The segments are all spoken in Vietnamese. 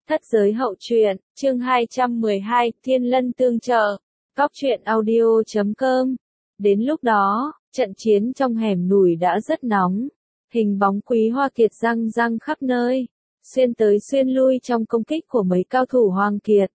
Thất giới hậu truyện, chương 212, Thiên Lân tương trợ. Góc truyện audio.com. Đến lúc đó, trận chiến trong hẻm núi đã rất nóng. Hình bóng Quý Hoa Kiệt răng răng khắp nơi, xuyên tới xuyên lui trong công kích của mấy cao thủ Hoàng Kiệt.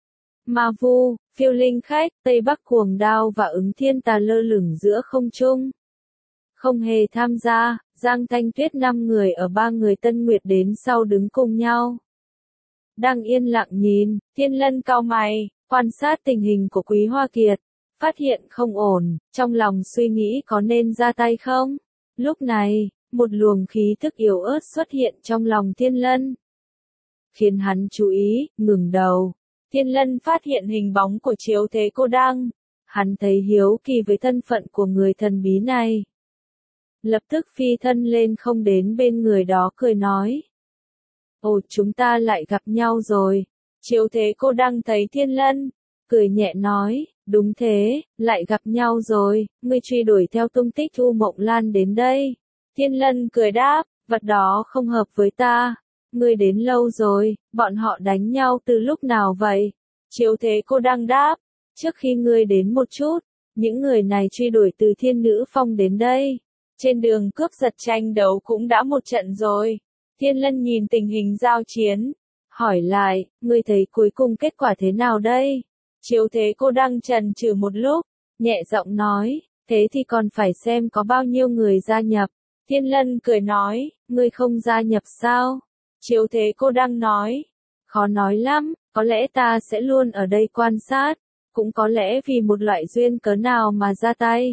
Ma Vu, Phiêu Linh Khách, Tây Bắc Cuồng Đao và Ứng Thiên Tà lơ lửng giữa không trung. Không hề tham gia, Giang Thanh Tuyết 5 người ở 3 người Tân Nguyệt đến sau đứng cùng nhau. Đang yên lặng nhìn, Thiên Lân cau mày, quan sát tình hình của Quý Hoa Kiệt, phát hiện không ổn, trong lòng suy nghĩ có nên ra tay không. Lúc này, một luồng khí tức yếu ớt xuất hiện trong lòng Thiên Lân, khiến hắn chú ý, ngừng đầu. Thiên Lân phát hiện hình bóng của Chiếu Thế Cô Đăng, hắn thấy hiếu kỳ với thân phận của người thần bí này. Lập tức phi thân lên không đến bên người đó cười nói. Ồ, chúng ta lại gặp nhau rồi. Chiếu Thế Cô Đăng thấy Thiên Lân, cười nhẹ nói, đúng thế, lại gặp nhau rồi, ngươi truy đuổi theo tung tích U Mộng Lan đến đây. Thiên Lân cười đáp, vật đó không hợp với ta. Ngươi đến lâu rồi, bọn họ đánh nhau từ lúc nào vậy? Chiếu Thế Cô Đăng đáp, trước khi ngươi đến một chút, những người này truy đuổi từ Thiên Nữ Phong đến đây. Trên đường cướp giật tranh đấu cũng đã một trận rồi. Thiên Lân nhìn tình hình giao chiến, hỏi lại, ngươi thấy cuối cùng kết quả thế nào đây? Chiếu Thế Cô Đăng chần chừ một lúc, nhẹ giọng nói, thế thì còn phải xem có bao nhiêu người gia nhập. Thiên Lân cười nói, ngươi không gia nhập sao? Chiếu Thế Cô Đăng nói, khó nói lắm, có lẽ ta sẽ luôn ở đây quan sát, cũng có lẽ vì một loại duyên cớ nào mà ra tay.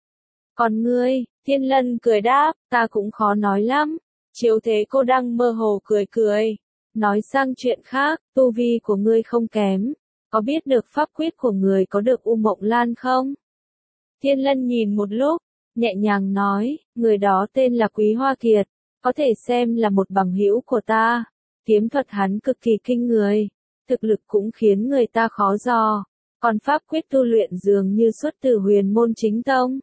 Còn ngươi? Thiên Lân cười đáp, ta cũng khó nói lắm. Chiếu Thế Cô Đăng mơ hồ cười cười, nói sang chuyện khác, tu vi của ngươi không kém, có biết được pháp quyết của người có được U Mộng Lan không? Thiên Lân nhìn một lúc, nhẹ nhàng nói, người đó tên là Quý Hoa Kiệt, có thể xem là một bằng hữu của ta. Kiếm thuật hắn cực kỳ kinh người, thực lực cũng khiến người ta khó dò, còn pháp quyết tu luyện dường như xuất từ Huyền Môn Chính Tông.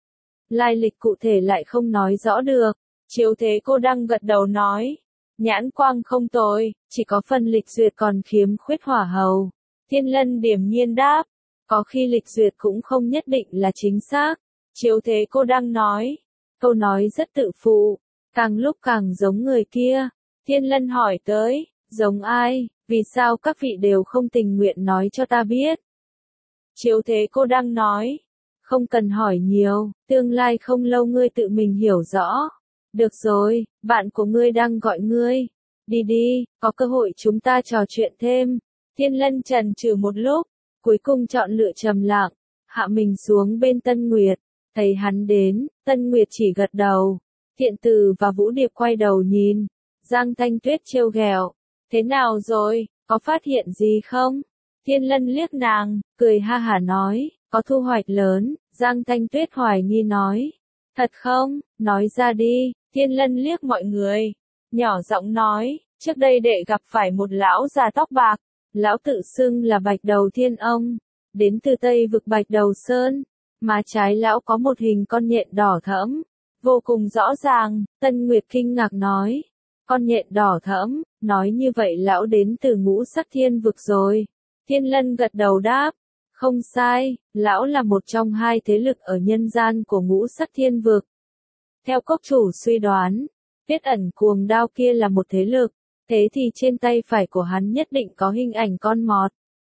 Lai lịch cụ thể lại không nói rõ được. Chiếu Thế Cô Đăng gật đầu nói, nhãn quang không tồi, chỉ có phần lịch duyệt còn khiếm khuyết hỏa hầu. Thiên Lân điềm nhiên đáp, có khi lịch duyệt cũng không nhất định là chính xác. Chiếu Thế Cô Đăng nói, câu nói rất tự phụ, càng lúc càng giống người kia. Thiên Lân hỏi tới, giống ai, vì sao các vị đều không tình nguyện nói cho ta biết? Chiếu Thế Cô Đăng nói, không cần hỏi nhiều, tương lai không lâu ngươi tự mình hiểu rõ. Được rồi, bạn của ngươi đang gọi ngươi. Đi đi, có cơ hội chúng ta trò chuyện thêm. Thiên Lân chần chừ một lúc, cuối cùng chọn lựa trầm lặng, hạ mình xuống bên Tân Nguyệt. Thấy hắn đến, Tân Nguyệt chỉ gật đầu. Thiện Từ và Vũ Điệp quay đầu nhìn. Giang Thanh Tuyết trêu ghẹo, thế nào rồi, có phát hiện gì không? Thiên Lân liếc nàng, cười ha hả nói, có thu hoạch lớn. Giang Thanh Tuyết hoài nghi nói, thật không, nói ra đi. Thiên Lân liếc mọi người, nhỏ giọng nói, trước đây đệ gặp phải một lão già tóc bạc, lão tự xưng là Bạch Đầu Thiên Ông, đến từ Tây vực Bạch Đầu Sơn, má trái lão có một hình con nhện đỏ thẫm, vô cùng rõ ràng. Tân Nguyệt kinh ngạc nói, con nhện đỏ thẫm, nói như vậy lão đến từ Ngũ Sắc Thiên vực rồi. Thiên Lân gật đầu đáp, không sai, lão là một trong hai thế lực ở nhân gian của Ngũ Sắc Thiên vực. Theo cốc chủ suy đoán, Tuyết Ẩn Cuồng Đao kia là một thế lực, thế thì trên tay phải của hắn nhất định có hình ảnh con mọt.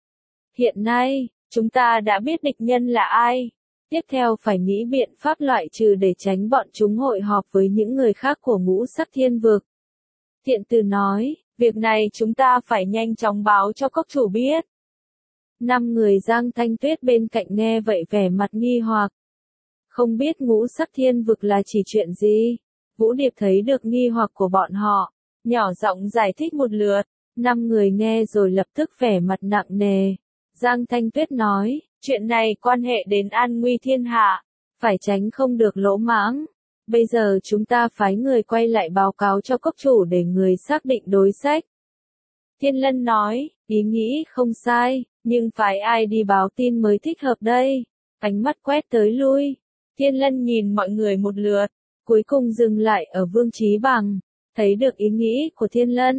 Hiện nay, chúng ta đã biết địch nhân là ai. Tiếp theo phải nghĩ biện pháp loại trừ để tránh bọn chúng hội họp với những người khác của Ngũ Sắc Thiên vực. Thiện Từ nói, việc này chúng ta phải nhanh chóng báo cho cốc chủ biết. 5 người Giang Thanh Tuyết bên cạnh nghe vậy vẻ mặt nghi hoặc. Không biết Ngũ Sắc Thiên vực là chỉ chuyện gì? Vũ Điệp thấy được nghi hoặc của bọn họ, nhỏ giọng giải thích một lượt. 5 người nghe rồi lập tức vẻ mặt nặng nề. Giang Thanh Tuyết nói, chuyện này quan hệ đến an nguy thiên hạ, phải tránh không được lỗ mãng. Bây giờ chúng ta phái người quay lại báo cáo cho cốc chủ để người xác định đối sách. Thiên Lân nói, ý nghĩ không sai, nhưng phải ai đi báo tin mới thích hợp đây. Ánh mắt quét tới lui. Thiên Lân nhìn mọi người một lượt, cuối cùng dừng lại ở Vương Chí Bằng, thấy được ý nghĩ của Thiên Lân,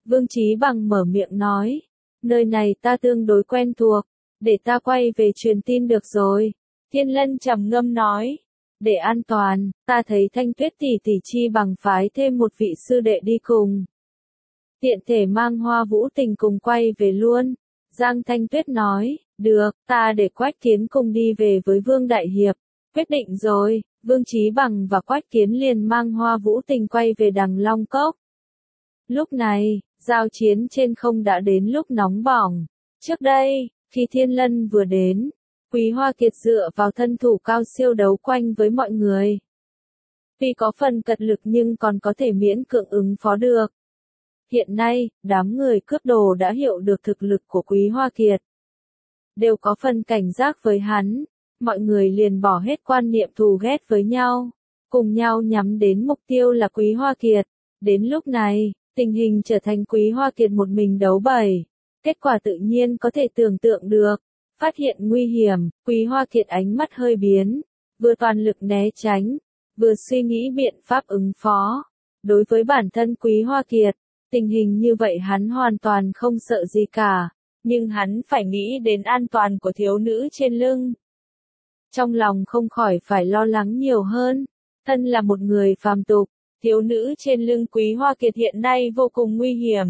Vương Chí Bằng mở miệng nói, nơi này ta tương đối quen thuộc, để ta quay về truyền tin được rồi. Thiên Lân trầm ngâm nói, để an toàn, ta thấy Thanh Tuyết tỷ tỷ chi bằng phái thêm một vị sư đệ đi cùng. Tiện thể mang Hoa Vũ Tình cùng quay về luôn. Giang Thanh Tuyết nói, được, ta để Quách Kiến cùng đi về với Vương Đại Hiệp. Quyết định rồi, Vương Chí Bằng và Quách Kiến liền mang Hoa Vũ Tình quay về Đằng Long Cốc. Lúc này, giao chiến trên không đã đến lúc nóng bỏng. Trước đây, khi Thiên Lân vừa đến, Quý Hoa Kiệt dựa vào thân thủ cao siêu đấu quanh với mọi người. Tuy có phần cật lực nhưng còn có thể miễn cưỡng ứng phó được. Hiện nay, đám người cướp đồ đã hiểu được thực lực của Quý Hoa Kiệt. Đều có phần cảnh giác với hắn, mọi người liền bỏ hết quan niệm thù ghét với nhau, cùng nhau nhắm đến mục tiêu là Quý Hoa Kiệt. Đến lúc này, tình hình trở thành Quý Hoa Kiệt một mình đấu bầy. Kết quả tự nhiên có thể tưởng tượng được. Phát hiện nguy hiểm, Quý Hoa Kiệt ánh mắt hơi biến, vừa toàn lực né tránh, vừa suy nghĩ biện pháp ứng phó. Đối với bản thân Quý Hoa Kiệt, tình hình như vậy hắn hoàn toàn không sợ gì cả, nhưng hắn phải nghĩ đến an toàn của thiếu nữ trên lưng. Trong lòng không khỏi phải lo lắng nhiều hơn, thân là một người phàm tục, thiếu nữ trên lưng Quý Hoa Kiệt hiện nay vô cùng nguy hiểm.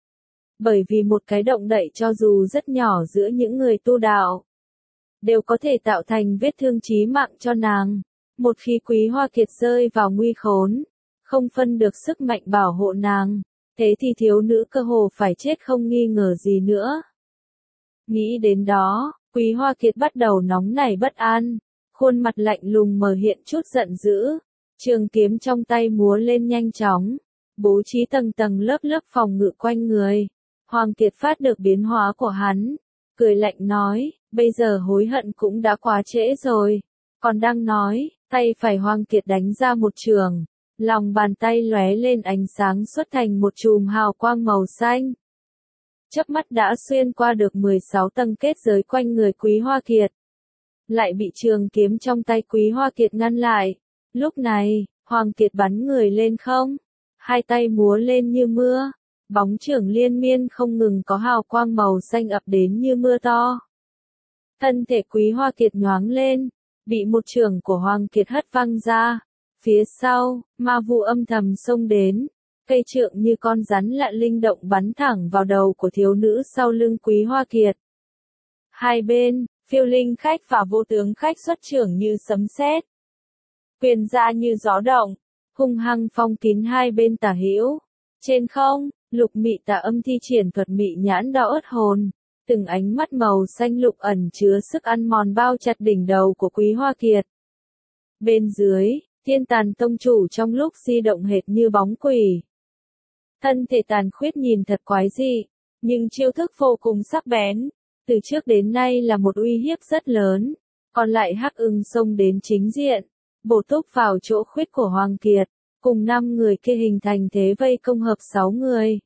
Bởi vì một cái động đậy cho dù rất nhỏ giữa những người tu đạo, đều có thể tạo thành vết thương chí mạng cho nàng. Một khi Quý Hoa Kiệt rơi vào nguy khốn, không phân được sức mạnh bảo hộ nàng, thế thì thiếu nữ cơ hồ phải chết không nghi ngờ gì nữa. Nghĩ đến đó, Quý Hoa Kiệt bắt đầu nóng nảy bất an, khuôn mặt lạnh lùng mờ hiện chút giận dữ, trường kiếm trong tay múa lên nhanh chóng, bố trí tầng tầng lớp lớp phòng ngự quanh người. Hoàng Kiệt phát được biến hóa của hắn, cười lạnh nói, bây giờ hối hận cũng đã quá trễ rồi. Còn đang nói, tay phải Hoàng Kiệt đánh ra một trường, lòng bàn tay lóe lên ánh sáng xuất thành một chùm hào quang màu xanh. Chớp mắt đã xuyên qua được 16 tầng kết giới quanh người Quý Hoa Kiệt. Lại bị trường kiếm trong tay Quý Hoa Kiệt ngăn lại. Lúc này, Hoàng Kiệt bắn người lên không, hai tay múa lên như mưa. Bóng chưởng liên miên không ngừng có hào quang màu xanh ập đến như mưa to. Thân thể Quý Hoa Kiệt nhoáng lên, bị một chưởng của Hoàng Kiệt hất văng ra. Phía sau, ma vụ âm thầm xông đến, cây trượng như con rắn lạ linh động bắn thẳng vào đầu của thiếu nữ sau lưng Quý Hoa Kiệt. Hai bên, Phiêu Linh Khách và Vô Tướng Khách xuất chưởng như sấm sét, quyền ra như gió động, hung hăng phong kín hai bên tả hữu. Trên không, Lục Mị Tà Âm thi triển thuật mị nhãn đao ớt hồn, từng ánh mắt màu xanh lục ẩn chứa sức ăn mòn bao chặt đỉnh đầu của Quý Hoa Kiệt. Bên dưới, Thiên Tàn Tông chủ trong lúc di động hệt như bóng quỷ. Thân thể tàn khuyết nhìn thật quái dị, nhưng chiêu thức vô cùng sắc bén, từ trước đến nay là một uy hiếp rất lớn. Còn lại Hắc Ưng xông đến chính diện, bổ túc vào chỗ khuyết của Hoàng Kiệt. Cùng 5 người kia hình thành thế vây công hợp 6 người.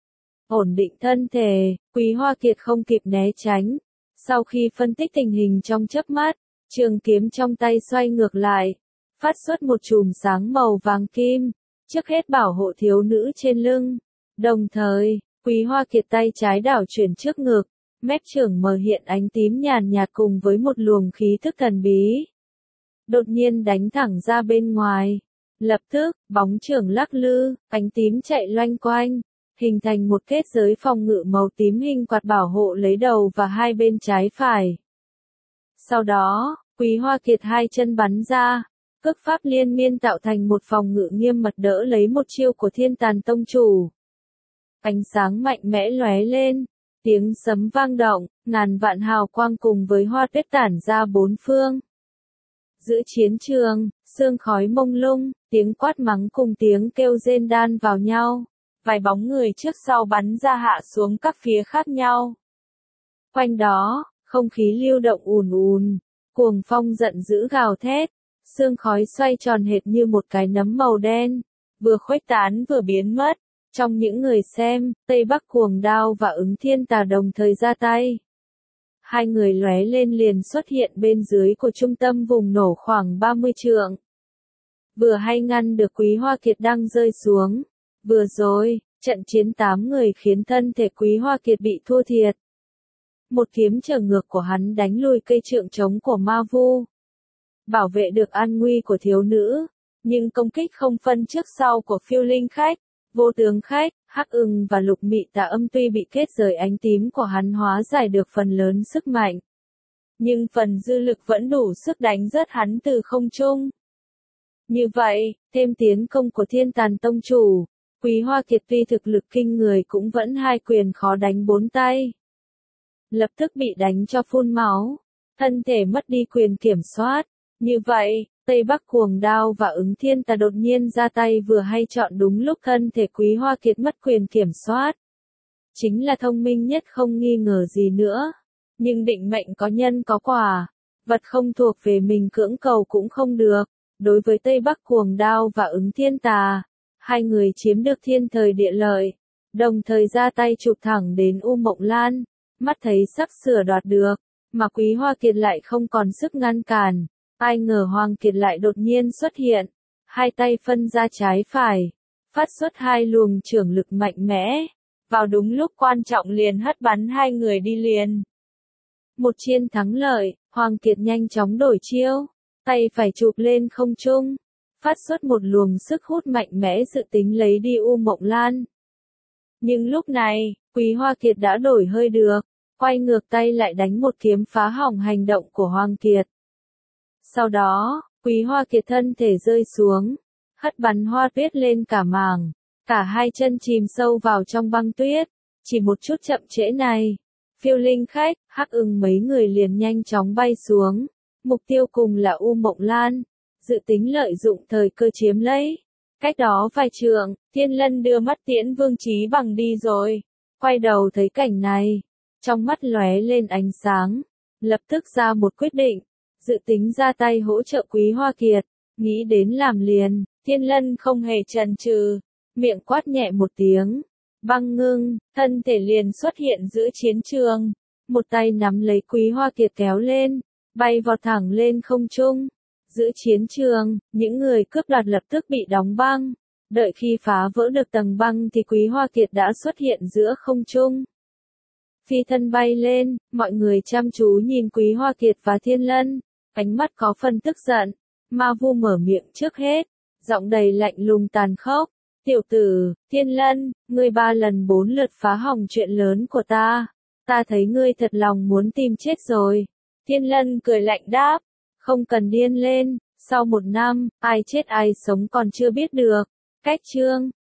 Ổn định thân thể, Quý Hoa Kiệt không kịp né tránh. Sau khi phân tích tình hình trong chớp mắt, trường kiếm trong tay xoay ngược lại, phát xuất một chùm sáng màu vàng kim, trước hết bảo hộ thiếu nữ trên lưng. Đồng thời, Quý Hoa Kiệt tay trái đảo chuyển trước ngực, mép chưởng mờ hiện ánh tím nhàn nhạt cùng với một luồng khí thức thần bí. Đột nhiên đánh thẳng ra bên ngoài. Lập tức, bóng chưởng lắc lư, ánh tím chạy loanh quanh, hình thành một kết giới phòng ngự màu tím hình quạt bảo hộ lấy đầu và hai bên trái phải. Sau đó, Quý Hoa Kiệt hai chân bắn ra, cước pháp liên miên tạo thành một phòng ngự nghiêm mật đỡ lấy một chiêu của Thiên Tàn Tông chủ. Ánh sáng mạnh mẽ lóe lên, tiếng sấm vang động, ngàn vạn hào quang cùng với hoa tuyết tản ra bốn phương. Giữa chiến trường, sương khói mông lung, tiếng quát mắng cùng tiếng kêu rên đan vào nhau. Vài bóng người trước sau bắn ra hạ xuống các phía khác nhau. Quanh đó, không khí lưu động ùn ùn, cuồng phong giận dữ gào thét, sương khói xoay tròn hệt như một cái nấm màu đen, vừa khuếch tán vừa biến mất. Trong những người xem, Tây Bắc Cuồng Đao và Ứng Thiên Tà đồng thời ra tay. Hai người lóe lên liền xuất hiện bên dưới của trung tâm vùng nổ khoảng 30 trượng. Vừa hay ngăn được Quý Hoa Kiệt đang rơi xuống. Vừa rồi, Trận chiến 8 người khiến thân thể Quý Hoa Kiệt bị thua thiệt. Một kiếm trở ngược của hắn đánh lùi cây trượng trống của ma vu, bảo vệ được an nguy của thiếu nữ, nhưng công kích không phân trước sau của Phiêu Linh Khách, Vô Tướng Khách, Hắc Ưng và Lục Mị Tà Âm tuy bị kết giới ánh tím của hắn hóa giải được phần lớn sức mạnh, nhưng phần dư lực vẫn đủ sức đánh rớt hắn từ không trung. Như vậy, thêm tiến công của Thiên Tàn Tông chủ, Quý Hoa Kiệt tuy thực lực kinh người cũng vẫn hai quyền khó đánh bốn tay. Lập tức bị đánh cho phun máu, thân thể mất đi quyền kiểm soát. Như vậy, Tây Bắc Cuồng Đao và Ứng Thiên Tà đột nhiên ra tay vừa hay chọn đúng lúc thân thể Quý Hoa Kiệt mất quyền kiểm soát. Chính là thông minh nhất không nghi ngờ gì nữa. Nhưng định mệnh có nhân có quả, vật không thuộc về mình cưỡng cầu cũng không được. Đối với Tây Bắc Cuồng Đao và Ứng Thiên Tà, hai người chiếm được thiên thời địa lợi, đồng thời ra tay chụp thẳng đến U Mộng Lan, mắt thấy sắp sửa đoạt được, mà Quý Hoa Kiệt lại không còn sức ngăn cản. Ai ngờ Hoàng Kiệt lại đột nhiên xuất hiện, hai tay phân ra trái phải, phát xuất hai luồng chưởng lực mạnh mẽ, vào đúng lúc quan trọng liền hất bắn hai người đi liền. Một chiên thắng lợi, Hoàng Kiệt nhanh chóng đổi chiêu, tay phải chụp lên không trung, phát xuất một luồng sức hút mạnh mẽ dự tính lấy đi U Mộng Lan. Nhưng lúc này, Quý Hoa Kiệt đã đổi hơi được, quay ngược tay lại đánh một kiếm phá hỏng hành động của Hoàng Kiệt. Sau đó, Quý Hoa Kiệt thân thể rơi xuống, hất bắn hoa tuyết lên cả mảng, cả hai chân chìm sâu vào trong băng tuyết. Chỉ một chút chậm trễ này, Phiêu Linh Khách, Hắc Ưng mấy người liền nhanh chóng bay xuống, mục tiêu cùng là U Mộng Lan, dự tính lợi dụng thời cơ chiếm lấy. Cách đó vài trượng, Thiên Lân đưa mắt tiễn Vương Chí Bằng đi rồi, quay đầu thấy cảnh này, trong mắt lóe lên ánh sáng, lập tức ra một quyết định. Dự tính ra tay hỗ trợ Quý Hoa Kiệt, nghĩ đến làm liền, Thiên Lân không hề chần chừ, miệng quát nhẹ một tiếng, băng ngưng, thân thể liền xuất hiện giữa chiến trường, một tay nắm lấy Quý Hoa Kiệt kéo lên, bay vọt thẳng lên không trung. Giữa chiến trường, những người cướp đoạt lập tức bị đóng băng, đợi khi phá vỡ được tầng băng thì Quý Hoa Kiệt đã xuất hiện giữa không trung. Phi thân bay lên, mọi người chăm chú nhìn Quý Hoa Kiệt và Thiên Lân. Ánh mắt có phần tức giận, Ma Vu mở miệng trước hết, giọng đầy lạnh lùng tàn khốc. Tiểu tử, Thiên Lân, ngươi 3 lần 4 lượt phá hỏng chuyện lớn của ta thấy ngươi thật lòng muốn tìm chết rồi. Thiên Lân cười lạnh đáp, không cần điên lên, sau 1 năm, ai chết ai sống còn chưa biết được. Cách chương